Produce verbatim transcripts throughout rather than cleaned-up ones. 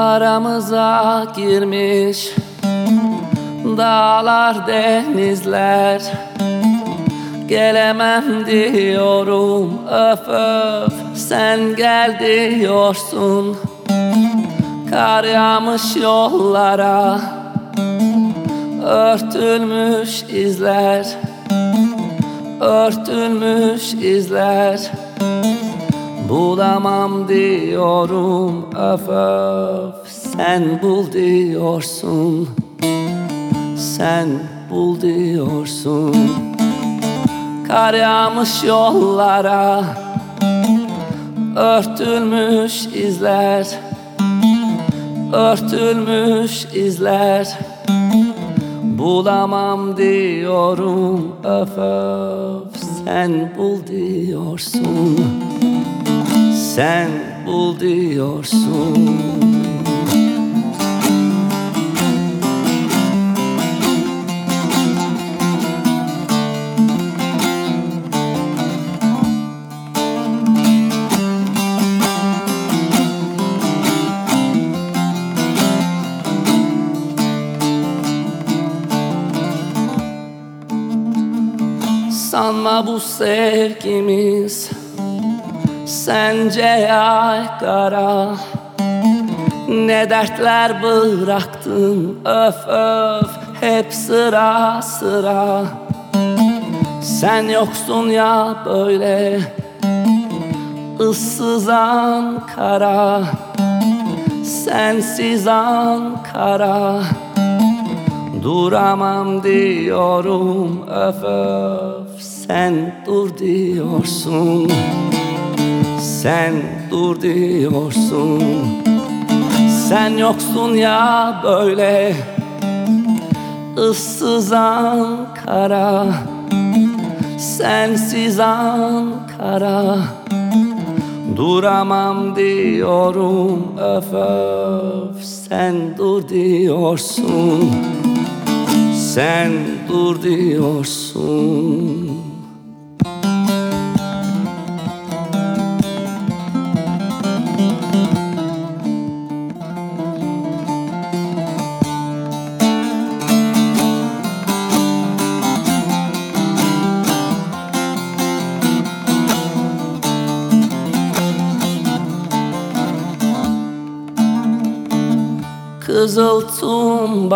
Aramıza girmiş dağlar, denizler. Gelemem diyorum, öf öf, sen gel diyorsun. Kar yağmış yollara, örtülmüş izler, örtülmüş izler. Bulamam diyorum, öf öf, sen bul diyorsun. Sen bul diyorsun. Kar yağmış yollara, örtülmüş izler, örtülmüş izler. Bulamam diyorum, öf öf, sen bul diyorsun. Sen bul diyorsun. Sanma bu sevgimiz sence yaygara. Ne dertler bıraktın, öf öf, hep sıra sıra. Sen yoksun ya böyle ıssız Ankara, sensiz Ankara. Duramam diyorum, öf öf, sen dur diyorsun. Sen dur diyorsun. Sen yoksun ya böyle ıssız Ankara, sensiz Ankara. Duramam diyorum, öf öf, sen dur diyorsun. Sen dur diyorsun. Kızıltım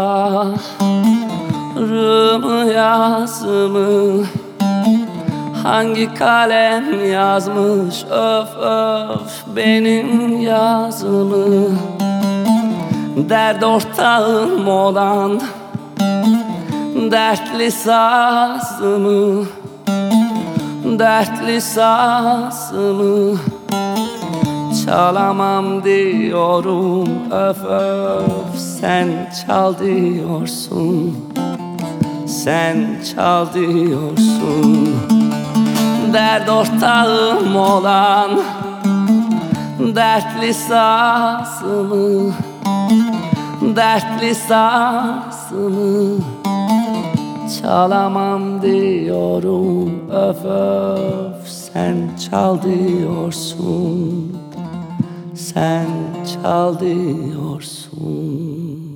baharımı, yazımı hangi kalem yazmış, öf öf, benim yazımı. Dert ortağım olan dertli sazımı, dertli sazımı çalamam diyorum, öf öf, sen çal diyorsun. Sen çal diyorsun. Dert ortağım olan dertli sazımı, dertli sazımı çalamam diyorum, öf öf, sen çal diyorsun. Sen çal diyorsun.